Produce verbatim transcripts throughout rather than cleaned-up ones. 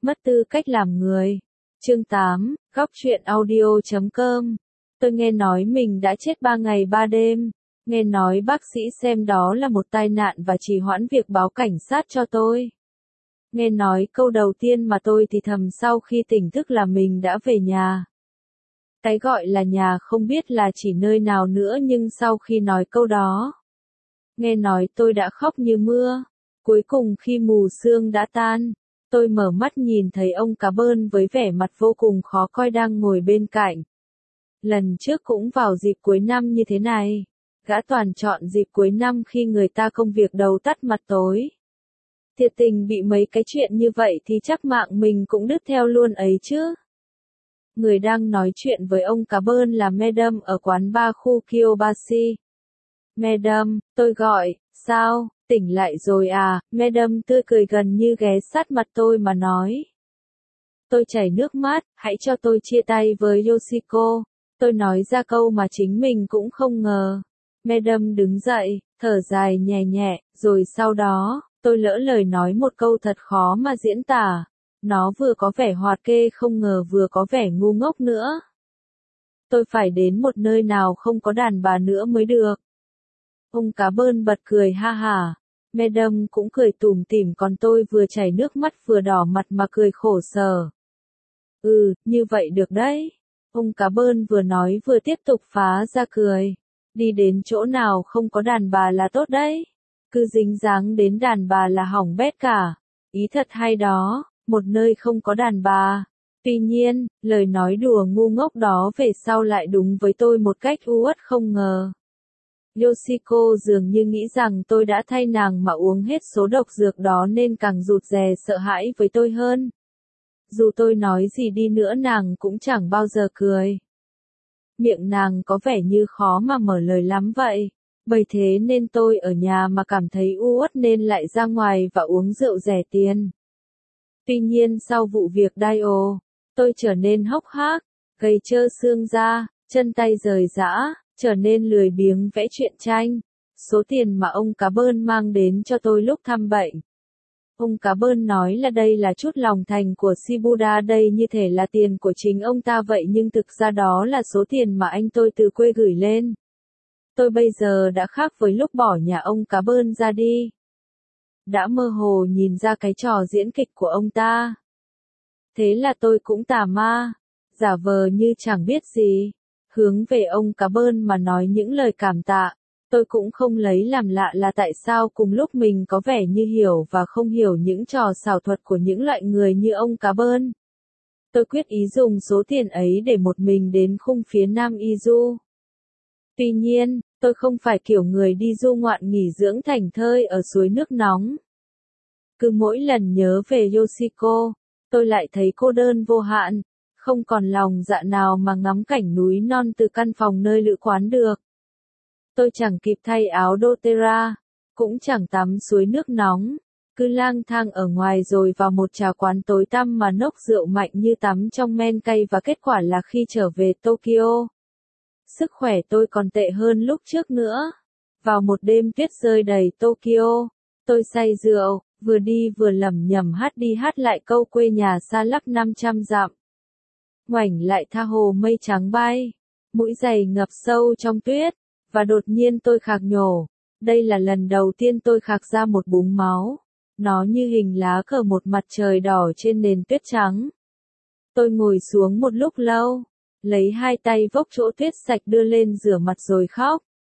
Mất tư cách làm người. Chương tám, góc truyện audio chấm com. Tôi nghe nói mình đã chết ba ngày ba đêm. Nghe nói bác sĩ xem đó là một tai nạn và trì hoãn việc báo cảnh sát cho tôi. Nghe nói câu đầu tiên mà tôi thì thầm sau khi tỉnh thức là mình đã về nhà. Cái gọi là nhà không biết là chỉ nơi nào nữa, nhưng sau khi nói câu đó, nghe nói tôi đã khóc như mưa. Cuối cùng khi mù sương đã tan, tôi mở mắt nhìn thấy ông cá bơn với vẻ mặt vô cùng khó coi đang ngồi bên cạnh. Lần trước cũng vào dịp cuối năm như thế này, gã toàn chọn dịp cuối năm khi người ta công việc đầu tắt mặt tối. Thiệt tình bị mấy cái chuyện như vậy thì chắc mạng mình cũng đứt theo luôn ấy chứ. Người đang nói chuyện với ông cá bơn là Madam ở quán bar khu Kyobashi. Madam, tôi gọi, sao, tỉnh lại rồi à? Madam tươi cười gần như ghé sát mặt tôi mà nói. Tôi chảy nước mắt, hãy cho tôi chia tay với Yoshiko. Tôi nói ra câu mà chính mình cũng không ngờ. Madam đứng dậy, thở dài nhẹ nhẹ, rồi sau đó, tôi lỡ lời nói một câu thật khó mà diễn tả. Nó vừa có vẻ hoạt kê không ngờ vừa có vẻ ngu ngốc nữa. Tôi phải đến một nơi nào không có đàn bà nữa mới được. Ông cá bơn bật cười ha hả. Madam cũng cười tủm tỉm, còn tôi vừa chảy nước mắt vừa đỏ mặt mà cười khổ sở. Ừ, như vậy được đấy. Ông cá bơn vừa nói vừa tiếp tục phá ra cười. Đi đến chỗ nào không có đàn bà là tốt đấy. Cứ dính dáng đến đàn bà là hỏng bét cả. Ý thật hay đó, một nơi không có đàn bà. Tuy nhiên, lời nói đùa ngu ngốc đó về sau lại đúng với tôi một cách u uất không ngờ. Yoshiko dường như nghĩ rằng tôi đã thay nàng mà uống hết số độc dược đó nên càng rụt rè sợ hãi với tôi hơn. Dù tôi nói gì đi nữa nàng cũng chẳng bao giờ cười. Miệng nàng có vẻ như khó mà mở lời lắm vậy. Bởi thế nên tôi ở nhà mà cảm thấy u uất nên lại ra ngoài và uống rượu rẻ tiền. Tuy nhiên sau vụ việc Dio, tôi trở nên hốc hác, gầy trơ xương da, chân tay rời rã, trở nên lười biếng vẽ truyện tranh. Số tiền mà ông cá bơn mang đến cho tôi lúc thăm bệnh. Ông cá bơn nói là đây là chút lòng thành của Shibuda, đây như thể là tiền của chính ông ta vậy, nhưng thực ra đó là số tiền mà anh tôi từ quê gửi lên. Tôi bây giờ đã khác với lúc bỏ nhà ông cá bơn ra đi. Đã mơ hồ nhìn ra cái trò diễn kịch của ông ta. Thế là tôi cũng tà ma, giả vờ như chẳng biết gì, hướng về ông cá bơn mà nói những lời cảm tạ. Tôi cũng không lấy làm lạ là tại sao cùng lúc mình có vẻ như hiểu và không hiểu những trò xảo thuật của những loại người như ông cá bơn. Tôi quyết ý dùng số tiền ấy để một mình đến khung phía Nam Izu. Tuy nhiên, tôi không phải kiểu người đi du ngoạn nghỉ dưỡng thảnh thơi ở suối nước nóng. Cứ mỗi lần nhớ về Yoshiko, tôi lại thấy cô đơn vô hạn, không còn lòng dạ nào mà ngắm cảnh núi non từ căn phòng nơi lữ quán được. Tôi chẳng kịp thay áo doTERRA, cũng chẳng tắm suối nước nóng, cứ lang thang ở ngoài rồi vào một trà quán tối tăm mà nốc rượu mạnh như tắm trong men cay, và kết quả là khi trở về Tokyo, sức khỏe tôi còn tệ hơn lúc trước nữa. Vào một đêm tuyết rơi đầy Tokyo, tôi say rượu, vừa đi vừa lẩm nhẩm hát đi hát lại câu quê nhà xa lắc năm trăm dặm. Ngoảnh lại tha hồ mây trắng bay, mũi giày ngập sâu trong tuyết, và đột nhiên tôi khạc nhổ. Đây là lần đầu tiên tôi khạc ra một búng máu. Nó như hình lá cờ một mặt trời đỏ trên nền tuyết trắng. Tôi ngồi xuống một lúc lâu, lấy hai tay vốc chỗ tuyết sạch đưa lên rửa mặt rồi khóc.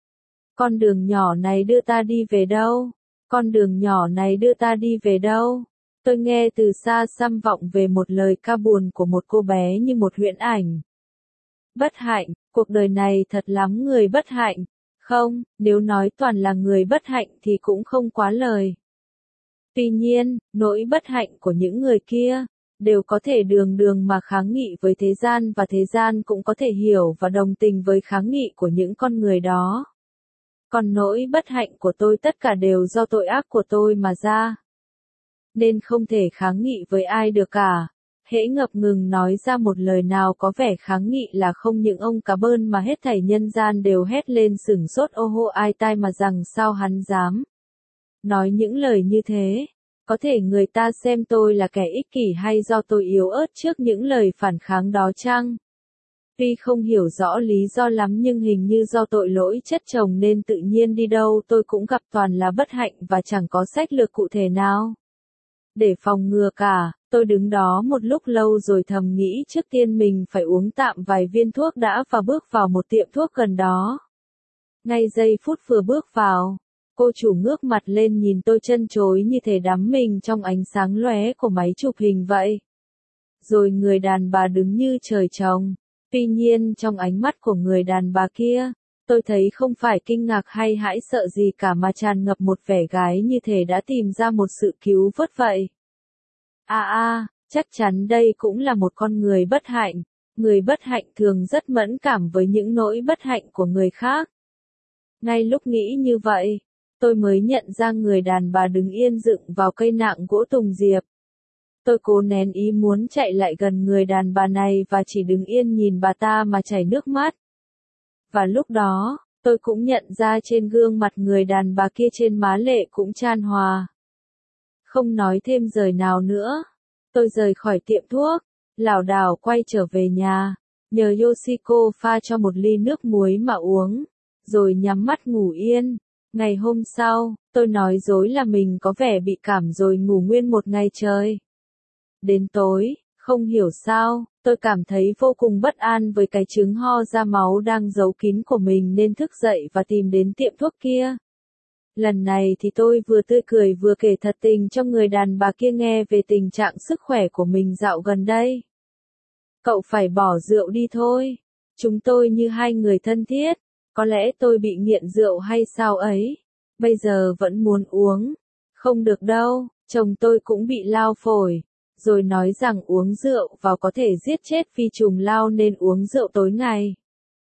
Con đường nhỏ này đưa ta đi về đâu? Con đường nhỏ này đưa ta đi về đâu? Tôi nghe từ xa xăm vọng về một lời ca buồn của một cô bé như một huyễn ảnh. Bất hạnh, cuộc đời này thật lắm người bất hạnh. Không, nếu nói toàn là người bất hạnh thì cũng không quá lời. Tuy nhiên, nỗi bất hạnh của những người kia đều có thể đường đường mà kháng nghị với thế gian, và thế gian cũng có thể hiểu và đồng tình với kháng nghị của những con người đó. Còn nỗi bất hạnh của tôi tất cả đều do tội ác của tôi mà ra, nên không thể kháng nghị với ai được cả. Hễ ngập ngừng nói ra một lời nào có vẻ kháng nghị là không những ông cá bơn mà hết thảy nhân gian đều hét lên sửng sốt ô hô ai tai mà rằng sao hắn dám nói những lời như thế. Có thể người ta xem tôi là kẻ ích kỷ hay do tôi yếu ớt trước những lời phản kháng đó chăng? Tuy không hiểu rõ lý do lắm nhưng hình như do tội lỗi chất chồng nên tự nhiên đi đâu tôi cũng gặp toàn là bất hạnh và chẳng có sách lược cụ thể nào. Để phòng ngừa cả, tôi đứng đó một lúc lâu rồi thầm nghĩ trước tiên mình phải uống tạm vài viên thuốc đã và bước vào một tiệm thuốc gần đó. Ngay giây phút vừa bước vào, cô chủ ngước mặt lên nhìn tôi trân trối như thể đắm mình trong ánh sáng lóe của máy chụp hình vậy. Rồi người đàn bà đứng như trời trồng. Tuy nhiên trong ánh mắt của người đàn bà kia, tôi thấy không phải kinh ngạc hay hãi sợ gì cả mà tràn ngập một vẻ gái như thể đã tìm ra một sự cứu vớt vậy. À à, chắc chắn đây cũng là một con người bất hạnh. Người bất hạnh thường rất mẫn cảm với những nỗi bất hạnh của người khác. Ngay lúc nghĩ như vậy, tôi mới nhận ra người đàn bà đứng yên dựng vào cây nạng gỗ tùng diệp. Tôi cố nén ý muốn chạy lại gần người đàn bà này và chỉ đứng yên nhìn bà ta mà chảy nước mắt. Và lúc đó, tôi cũng nhận ra trên gương mặt người đàn bà kia trên má lệ cũng chan hòa. Không nói thêm lời nào nữa, tôi rời khỏi tiệm thuốc, lảo đảo quay trở về nhà, nhờ Yoshiko pha cho một ly nước muối mà uống, rồi nhắm mắt ngủ yên. Ngày hôm sau, tôi nói dối là mình có vẻ bị cảm rồi ngủ nguyên một ngày trời. Đến tối, không hiểu sao, tôi cảm thấy vô cùng bất an với cái chứng ho ra máu đang giấu kín của mình nên thức dậy và tìm đến tiệm thuốc kia. Lần này thì tôi vừa tươi cười vừa kể thật tình cho người đàn bà kia nghe về tình trạng sức khỏe của mình dạo gần đây. Cậu phải bỏ rượu đi thôi. Chúng tôi như hai người thân thiết. Có lẽ tôi bị nghiện rượu hay sao ấy. Bây giờ vẫn muốn uống. Không được đâu, chồng tôi cũng bị lao phổi. Rồi nói rằng uống rượu vào có thể giết chết vi trùng lao nên uống rượu tối ngày.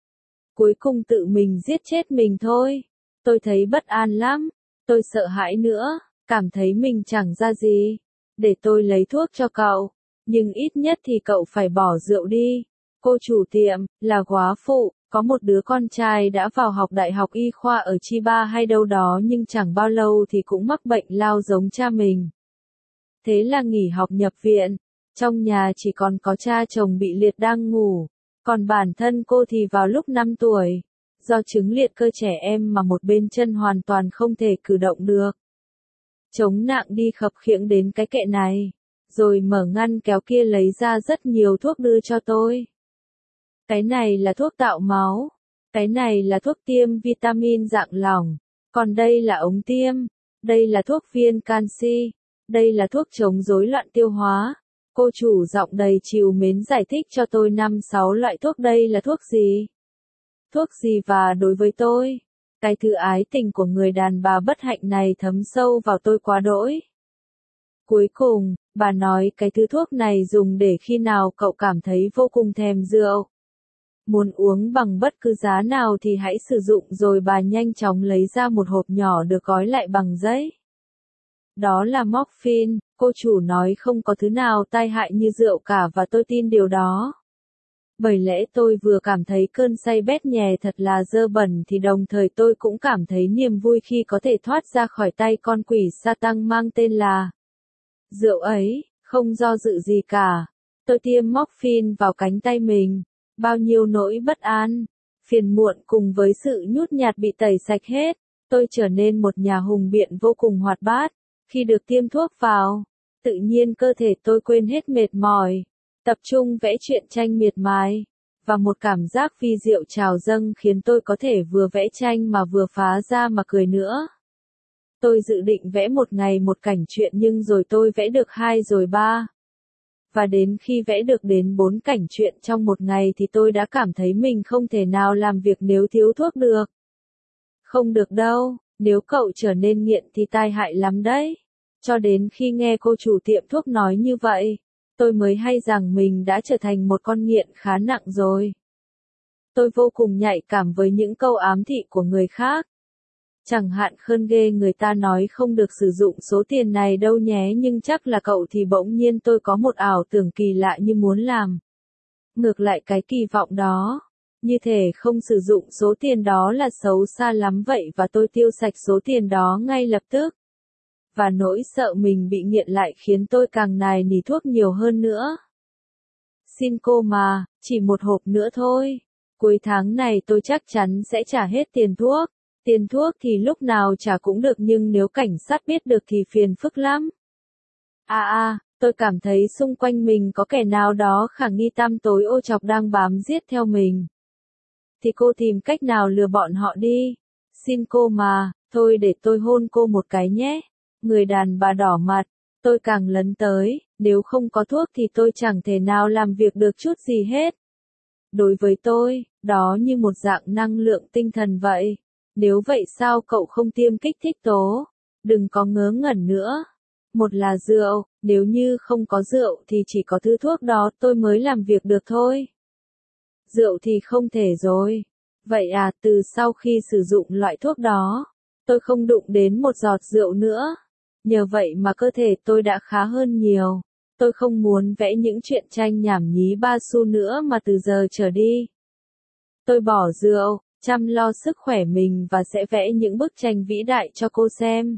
Cuối cùng tự mình giết chết mình thôi. Tôi thấy bất an lắm. Tôi sợ hãi nữa, cảm thấy mình chẳng ra gì. Để tôi lấy thuốc cho cậu. Nhưng ít nhất thì cậu phải bỏ rượu đi. Cô chủ tiệm, là góa phụ, có một đứa con trai đã vào học đại học y khoa ở Chiba hay đâu đó nhưng chẳng bao lâu thì cũng mắc bệnh lao giống cha mình. Thế là nghỉ học nhập viện. Trong nhà chỉ còn có cha chồng bị liệt đang ngủ. Còn bản thân cô thì vào lúc năm tuổi. Do chứng liệt cơ trẻ em mà một bên chân hoàn toàn không thể cử động được. Chống nạng đi khập khiễng đến cái kệ này. Rồi mở ngăn kéo kia lấy ra rất nhiều thuốc đưa cho tôi. Cái này là thuốc tạo máu. Cái này là thuốc tiêm vitamin dạng lỏng. Còn đây là ống tiêm. Đây là thuốc viên canxi. Đây là thuốc chống rối loạn tiêu hóa. Cô chủ giọng đầy trìu mến giải thích cho tôi năm sáu loại thuốc đây là thuốc gì. Thuốc gì và đối với tôi, cái thứ ái tình của người đàn bà bất hạnh này thấm sâu vào tôi quá đỗi. Cuối cùng, bà nói cái thứ thuốc này dùng để khi nào cậu cảm thấy vô cùng thèm rượu. Muốn uống bằng bất cứ giá nào thì hãy sử dụng rồi bà nhanh chóng lấy ra một hộp nhỏ được gói lại bằng giấy. Đó là morphine, cô chủ nói không có thứ nào tai hại như rượu cả và tôi tin điều đó. Bởi lẽ tôi vừa cảm thấy cơn say bét nhè thật là dơ bẩn thì đồng thời tôi cũng cảm thấy niềm vui khi có thể thoát ra khỏi tay con quỷ Satan mang tên là rượu ấy, không do dự gì cả. Tôi tiêm morphine vào cánh tay mình, bao nhiêu nỗi bất an, phiền muộn cùng với sự nhút nhạt bị tẩy sạch hết, tôi trở nên một nhà hùng biện vô cùng hoạt bát. Khi được tiêm thuốc vào, tự nhiên cơ thể tôi quên hết mệt mỏi. Tập trung vẽ truyện tranh miệt mài, và một cảm giác vi diệu trào dâng khiến tôi có thể vừa vẽ tranh mà vừa phá ra mà cười nữa. Tôi dự định vẽ một ngày một cảnh truyện nhưng rồi tôi vẽ được hai rồi ba. Và đến khi vẽ được đến bốn cảnh truyện trong một ngày thì tôi đã cảm thấy mình không thể nào làm việc nếu thiếu thuốc được. Không được đâu, nếu cậu trở nên nghiện thì tai hại lắm đấy. Cho đến khi nghe cô chủ tiệm thuốc nói như vậy, tôi mới hay rằng mình đã trở thành một con nghiện khá nặng rồi. Tôi vô cùng nhạy cảm với những câu ám thị của người khác. Chẳng hạn khơn ghê người ta nói không được sử dụng số tiền này đâu nhé nhưng chắc là cậu thì bỗng nhiên tôi có một ảo tưởng kỳ lạ như muốn làm. Ngược lại cái kỳ vọng đó. Như thể không sử dụng số tiền đó là xấu xa lắm vậy và tôi tiêu sạch số tiền đó ngay lập tức. và nỗi sợ mình bị nghiện lại khiến tôi càng nài nỉ thuốc nhiều hơn nữa. Xin cô mà, chỉ một hộp nữa thôi. Cuối tháng này tôi chắc chắn sẽ trả hết tiền thuốc. Tiền thuốc thì lúc nào trả cũng được nhưng nếu cảnh sát biết được thì phiền phức lắm. À à, tôi cảm thấy xung quanh mình có kẻ nào đó khả nghi tăm tối ô chọc đang bám giết theo mình. Thì cô tìm cách nào lừa bọn họ đi. Xin cô mà, thôi để tôi hôn cô một cái nhé. Người đàn bà đỏ mặt, tôi càng lấn tới, nếu không có thuốc thì tôi chẳng thể nào làm việc được chút gì hết. Đối với tôi, đó như một dạng năng lượng tinh thần vậy. Nếu vậy sao cậu không tiêm kích thích tố? Đừng có ngớ ngẩn nữa. Một là rượu, nếu như không có rượu thì chỉ có thứ thuốc đó tôi mới làm việc được thôi. Rượu thì không thể rồi. Vậy à, từ sau khi sử dụng loại thuốc đó, tôi không đụng đến một giọt rượu nữa. Nhờ vậy mà cơ thể tôi đã khá hơn nhiều. Tôi không muốn vẽ những chuyện tranh nhảm nhí ba xu nữa mà từ giờ trở đi. Tôi bỏ rượu, chăm lo sức khỏe mình và sẽ vẽ những bức tranh vĩ đại cho cô xem.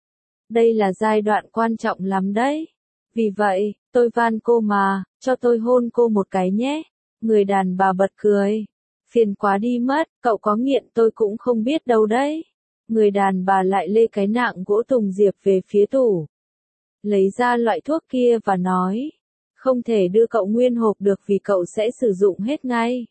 Đây là giai đoạn quan trọng lắm đấy. Vì vậy, tôi van cô mà, cho tôi hôn cô một cái nhé. Người đàn bà bật cười. Phiền quá đi mất, cậu có nghiện tôi cũng không biết đâu đấy. Người đàn bà lại lê cái nạng gỗ tùng diệp về phía tủ. Lấy ra loại thuốc kia và nói. Không thể đưa cậu nguyên hộp được vì cậu sẽ sử dụng hết ngay.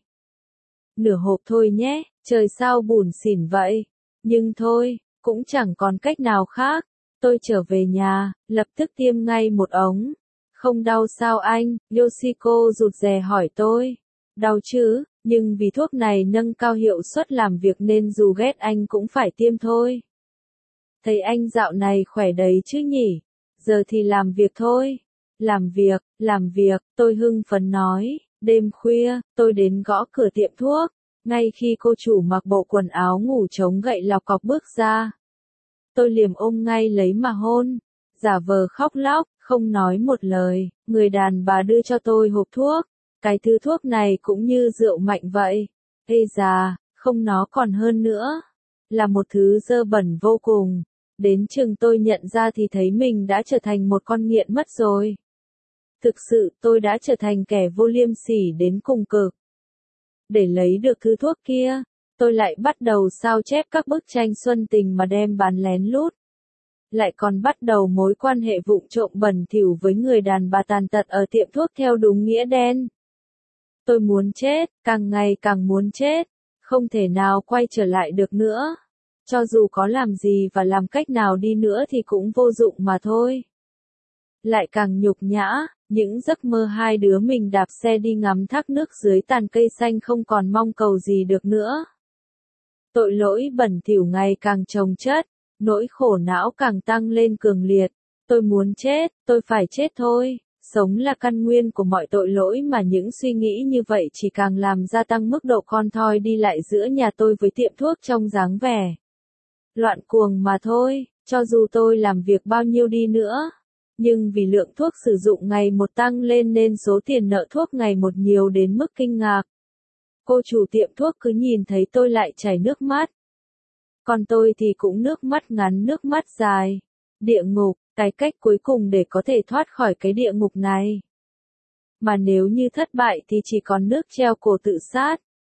Nửa hộp thôi nhé, trời sao bủn xỉn vậy. Nhưng thôi, cũng chẳng còn cách nào khác. Tôi trở về nhà, lập tức tiêm ngay một ống. Không đau sao anh? Yoshiko rụt rè hỏi tôi. Đau chứ, nhưng vì thuốc này nâng cao hiệu suất làm việc nên dù ghét anh cũng phải tiêm thôi. Thấy anh dạo này khỏe đấy chứ nhỉ? Giờ thì làm việc thôi. Làm việc, làm việc, tôi hưng phấn nói. Đêm khuya, tôi đến gõ cửa tiệm thuốc. Ngay khi cô chủ mặc bộ quần áo ngủ chống gậy lọc cọc bước ra. Tôi liềm ôm ngay lấy mà hôn. Giả vờ khóc lóc, không nói một lời. Người đàn bà đưa cho tôi hộp thuốc. Cái thứ thuốc này cũng như rượu mạnh vậy. Ê già, không nó còn hơn nữa. Là một thứ dơ bẩn vô cùng. Đến chừng tôi nhận ra thì thấy mình đã trở thành một con nghiện mất rồi. Thực sự tôi đã trở thành kẻ vô liêm sỉ đến cùng cực. Để lấy được thứ thuốc kia, tôi lại bắt đầu sao chép các bức tranh xuân tình mà đem bán lén lút. Lại còn bắt đầu mối quan hệ vụng trộm bẩn thỉu với người đàn bà tàn tật ở tiệm thuốc theo đúng nghĩa đen. Tôi muốn chết, càng ngày càng muốn chết, không thể nào quay trở lại được nữa. Cho dù có làm gì và làm cách nào đi nữa thì cũng vô dụng mà thôi. Lại càng nhục nhã, những giấc mơ hai đứa mình đạp xe đi ngắm thác nước dưới tàn cây xanh không còn mong cầu gì được nữa. Tội lỗi bẩn thỉu ngày càng chồng chất, nỗi khổ não càng tăng lên cường liệt. Tôi muốn chết, tôi phải chết thôi. Sống là căn nguyên của mọi tội lỗi mà những suy nghĩ như vậy chỉ càng làm gia tăng mức độ con thoi đi lại giữa nhà tôi với tiệm thuốc trong dáng vẻ loạn cuồng mà thôi, cho dù tôi làm việc bao nhiêu đi nữa. Nhưng vì lượng thuốc sử dụng ngày một tăng lên nên số tiền nợ thuốc ngày một nhiều đến mức kinh ngạc. Cô chủ tiệm thuốc cứ nhìn thấy tôi lại chảy nước mắt. Còn tôi thì cũng nước mắt ngắn nước mắt dài. Địa ngục, cái cách cuối cùng để có thể thoát khỏi cái địa ngục này. Mà nếu như thất bại thì chỉ còn nước treo cổ tự sát.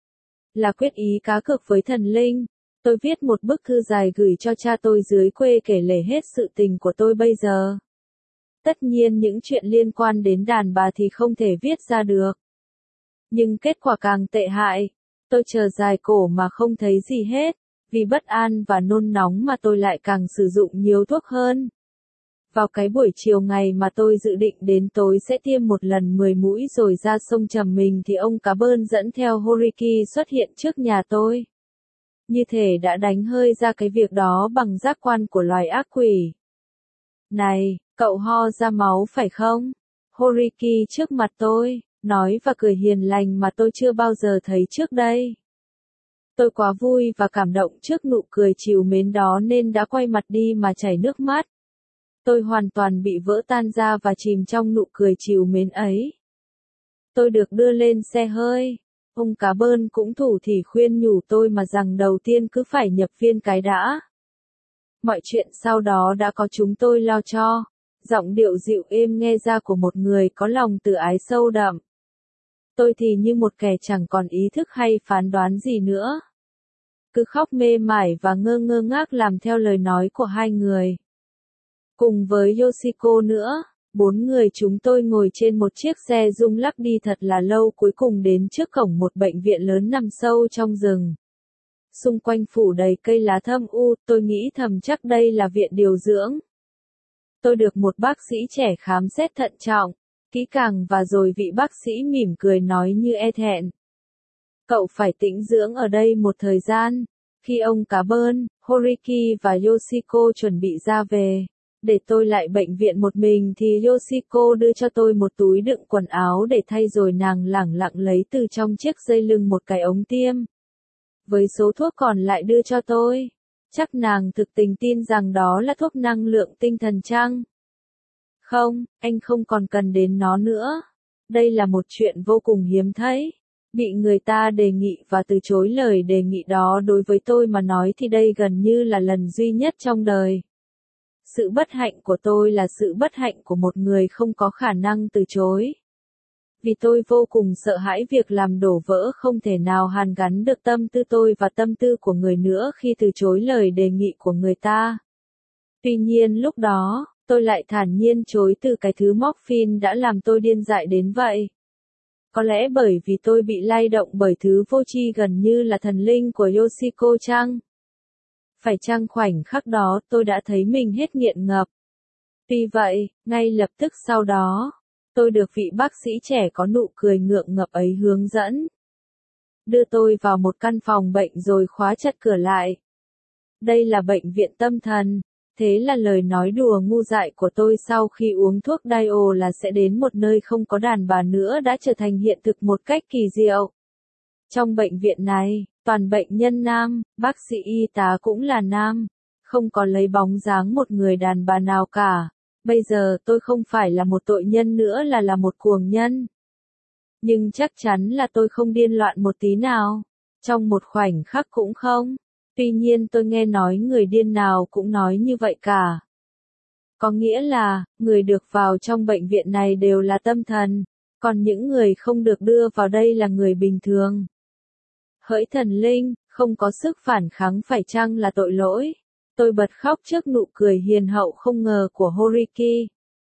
Là quyết ý cá cược với thần linh. Tôi viết một bức thư dài gửi cho cha tôi dưới quê kể lể hết sự tình của tôi bây giờ. Tất nhiên những chuyện liên quan đến đàn bà thì không thể viết ra được. Nhưng kết quả càng tệ hại. Tôi chờ dài cổ mà không thấy gì hết. Vì bất an và nôn nóng mà tôi lại càng sử dụng nhiều thuốc hơn. Vào cái buổi chiều ngày mà tôi dự định đến tối sẽ tiêm một lần mười mũi rồi ra sông trầm mình thì ông cá bơn dẫn theo Horiki xuất hiện trước nhà tôi. Như thể đã đánh hơi ra cái việc đó bằng giác quan của loài ác quỷ. Này, cậu ho ra máu phải không? Horiki trước mặt tôi, nói và cười hiền lành mà tôi chưa bao giờ thấy trước đây. Tôi quá vui và cảm động trước nụ cười trìu mến đó nên đã quay mặt đi mà chảy nước mắt. Tôi hoàn toàn bị vỡ tan ra và chìm trong nụ cười trìu mến ấy. Tôi được đưa lên xe hơi. Ông cá bơn cũng thủ thỉ khuyên nhủ tôi mà rằng đầu tiên cứ phải nhập viên cái đã. Mọi chuyện sau đó đã có chúng tôi lo cho. Giọng điệu dịu êm nghe ra của một người có lòng từ ái sâu đậm. Tôi thì như một kẻ chẳng còn ý thức hay phán đoán gì nữa. Cứ khóc mê mải và ngơ ngơ ngác làm theo lời nói của hai người. Cùng với Yoshiko nữa, bốn người chúng tôi ngồi trên một chiếc xe rung lắc đi thật là lâu, cuối cùng đến trước cổng một bệnh viện lớn nằm sâu trong rừng. Xung quanh phủ đầy cây lá thâm u, tôi nghĩ thầm chắc đây là viện điều dưỡng. Tôi được một bác sĩ trẻ khám xét thận trọng, kỹ càng và rồi vị bác sĩ mỉm cười nói như e thẹn. Cậu phải tĩnh dưỡng ở đây một thời gian. Khi ông cá bơn, Horiki và Yoshiko chuẩn bị ra về, để tôi lại bệnh viện một mình thì Yoshiko đưa cho tôi một túi đựng quần áo để thay rồi nàng lẳng lặng lấy từ trong chiếc dây lưng một cái ống tiêm. Với số thuốc còn lại đưa cho tôi. Chắc nàng thực tình tin rằng đó là thuốc năng lượng tinh thần chăng? Không, anh không còn cần đến nó nữa. Đây là một chuyện vô cùng hiếm thấy. Bị người ta đề nghị và từ chối lời đề nghị đó đối với tôi mà nói thì đây gần như là lần duy nhất trong đời. Sự bất hạnh của tôi là sự bất hạnh của một người không có khả năng từ chối. Vì tôi vô cùng sợ hãi việc làm đổ vỡ không thể nào hàn gắn được tâm tư tôi và tâm tư của người nữa khi từ chối lời đề nghị của người ta. Tuy nhiên lúc đó, tôi lại thản nhiên chối từ cái thứ morphine đã làm tôi điên dại đến vậy. Có lẽ bởi vì tôi bị lay động bởi thứ vô tri gần như là thần linh của Yoshiko chăng? Phải chăng khoảnh khắc đó tôi đã thấy mình hết nghiện ngập. Tuy vậy, ngay lập tức sau đó, tôi được vị bác sĩ trẻ có nụ cười ngượng ngập ấy hướng dẫn. Đưa tôi vào một căn phòng bệnh rồi khóa chặt cửa lại. Đây là bệnh viện tâm thần. Thế là lời nói đùa ngu dại của tôi sau khi uống thuốc Dio là sẽ đến một nơi không có đàn bà nữa đã trở thành hiện thực một cách kỳ diệu. Trong bệnh viện này, toàn bệnh nhân nam, bác sĩ y tá cũng là nam. Không có lấy bóng dáng một người đàn bà nào cả. Bây giờ tôi không phải là một tội nhân nữa là là một cuồng nhân. Nhưng chắc chắn là tôi không điên loạn một tí nào. Trong một khoảnh khắc cũng không. Tuy nhiên tôi nghe nói người điên nào cũng nói như vậy cả. Có nghĩa là, người được vào trong bệnh viện này đều là tâm thần, còn những người không được đưa vào đây là người bình thường. Hỡi thần linh, không có sức phản kháng phải chăng là tội lỗi? Tôi bật khóc trước nụ cười hiền hậu không ngờ của Horiki.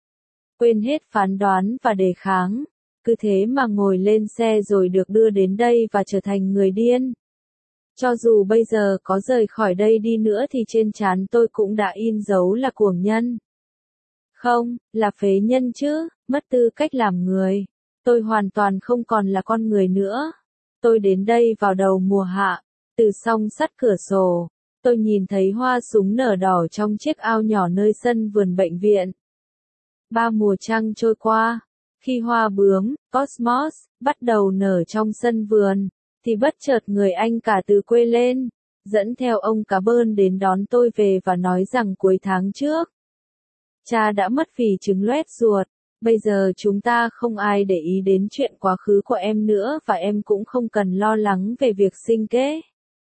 Quên hết phán đoán và đề kháng, cứ thế mà ngồi lên xe rồi được đưa đến đây và trở thành người điên. Cho dù bây giờ có rời khỏi đây đi nữa thì trên trán tôi cũng đã in dấu là cuồng nhân. Không, là phế nhân chứ, mất tư cách làm người. Tôi hoàn toàn không còn là con người nữa. Tôi đến đây vào đầu mùa hạ, từ song sắt cửa sổ. Tôi nhìn thấy hoa súng nở đỏ trong chiếc ao nhỏ nơi sân vườn bệnh viện. Ba mùa trăng trôi qua, khi hoa bướm, Cosmos, bắt đầu nở trong sân vườn, thì bất chợt người anh cả từ quê lên, dẫn theo ông cá bơn đến đón tôi về và nói rằng cuối tháng trước, cha đã mất vì chứng loét ruột. Bây giờ chúng ta không ai để ý đến chuyện quá khứ của em nữa và em cũng không cần lo lắng về việc sinh kế.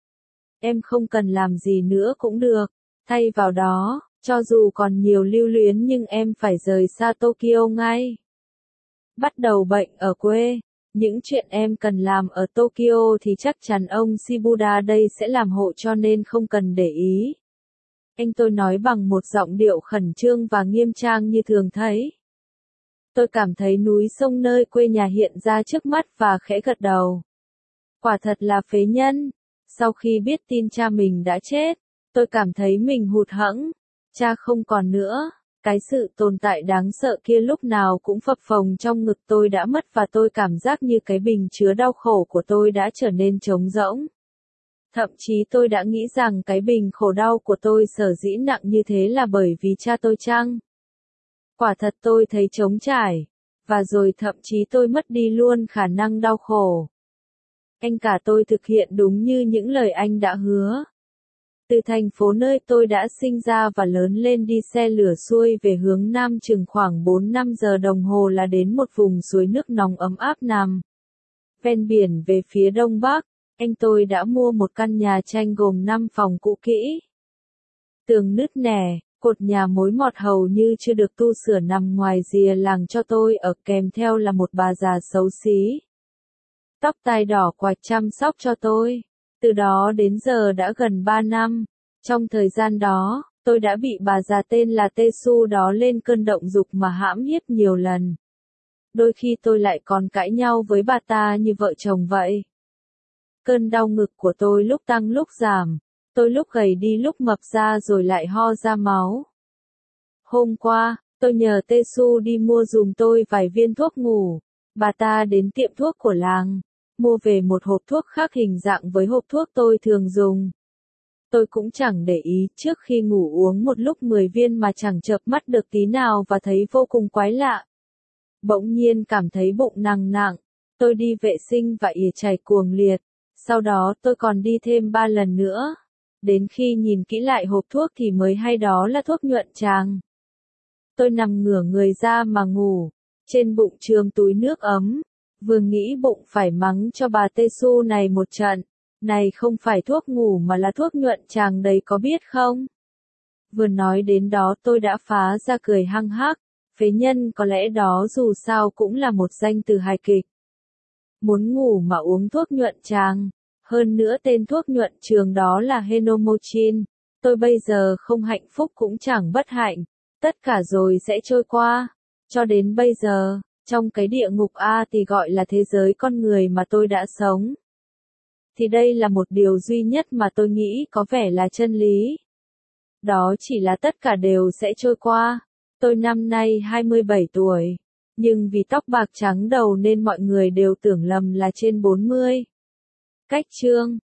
Em không cần làm gì nữa cũng được. Thay vào đó, cho dù còn nhiều lưu luyến nhưng em phải rời xa Tokyo ngay. Bắt đầu bệnh ở quê. Những chuyện em cần làm ở Tokyo thì chắc chắn ông Shibuda đây sẽ làm hộ cho nên không cần để ý. Anh tôi nói bằng một giọng điệu khẩn trương và nghiêm trang như thường thấy. Tôi cảm thấy núi sông nơi quê nhà hiện ra trước mắt và khẽ gật đầu. Quả thật là phế nhân. Sau khi biết tin cha mình đã chết, tôi cảm thấy mình hụt hẫng. Cha không còn nữa. Cái sự tồn tại đáng sợ kia lúc nào cũng phập phồng trong ngực tôi đã mất và tôi cảm giác như cái bình chứa đau khổ của tôi đã trở nên trống rỗng. Thậm chí tôi đã nghĩ rằng cái bình khổ đau của tôi sở dĩ nặng như thế là bởi vì cha tôi chăng? Quả thật tôi thấy trống trải. Và rồi thậm chí tôi mất đi luôn khả năng đau khổ. Anh cả tôi thực hiện đúng như những lời anh đã hứa. Từ thành phố nơi tôi đã sinh ra và lớn lên đi xe lửa xuôi về hướng Nam chừng khoảng bốn năm giờ đồng hồ là đến một vùng suối nước nóng ấm áp nằm ven biển về phía đông bắc. Anh tôi đã mua một căn nhà tranh gồm năm phòng cũ kỹ. tường nứt nẻ, cột nhà mối mọt hầu như chưa được tu sửa nằm ngoài rìa làng cho tôi ở, kèm theo là một bà già xấu xí. Tóc tai đỏ quạch chăm sóc cho tôi. Từ đó đến giờ đã gần ba năm. Trong thời gian đó, tôi đã bị bà già tên là Tê-su đó lên cơn động dục mà hãm hiếp nhiều lần. Đôi khi tôi lại còn cãi nhau với bà ta như vợ chồng vậy. Cơn đau ngực của tôi lúc tăng lúc giảm. Tôi lúc gầy đi lúc mập ra rồi lại ho ra máu. Hôm qua, tôi nhờ Tê-su đi mua giùm tôi vài viên thuốc ngủ. Bà ta đến tiệm thuốc của làng, mua về một hộp thuốc khác hình dạng với hộp thuốc tôi thường dùng. Tôi cũng chẳng để ý, trước khi ngủ uống một lúc mười viên mà chẳng chợp mắt được tí nào và thấy vô cùng quái lạ. Bỗng nhiên cảm thấy bụng nặng nặng, tôi đi vệ sinh và ỉa chảy cuồng liệt. Sau đó tôi còn đi thêm ba lần nữa. Đến khi nhìn kỹ lại hộp thuốc thì mới hay đó là thuốc nhuận tràng. Tôi nằm ngửa người ra mà ngủ, trên bụng chườm túi nước ấm. Vừa nghĩ bụng phải mắng cho bà Tê-su này một trận. Này không phải thuốc ngủ mà là thuốc nhuận tràng đấy có biết không? Vừa nói đến đó tôi đã phá ra cười hăng hắc. Phế nhân có lẽ đó dù sao cũng là một danh từ hài kịch. Muốn ngủ mà uống thuốc nhuận tràng. Hơn nữa tên thuốc nhuận trường đó là Henomochin. Tôi bây giờ không hạnh phúc cũng chẳng bất hạnh. Tất cả rồi sẽ trôi qua. Cho đến bây giờ, trong cái địa ngục A thì gọi là thế giới con người mà tôi đã sống. Thì đây là một điều duy nhất mà tôi nghĩ có vẻ là chân lý. Đó chỉ là tất cả đều sẽ trôi qua. Tôi năm nay hai mươi bảy tuổi. Nhưng vì tóc bạc trắng đầu nên mọi người đều tưởng lầm là trên bốn mươi. Cách chương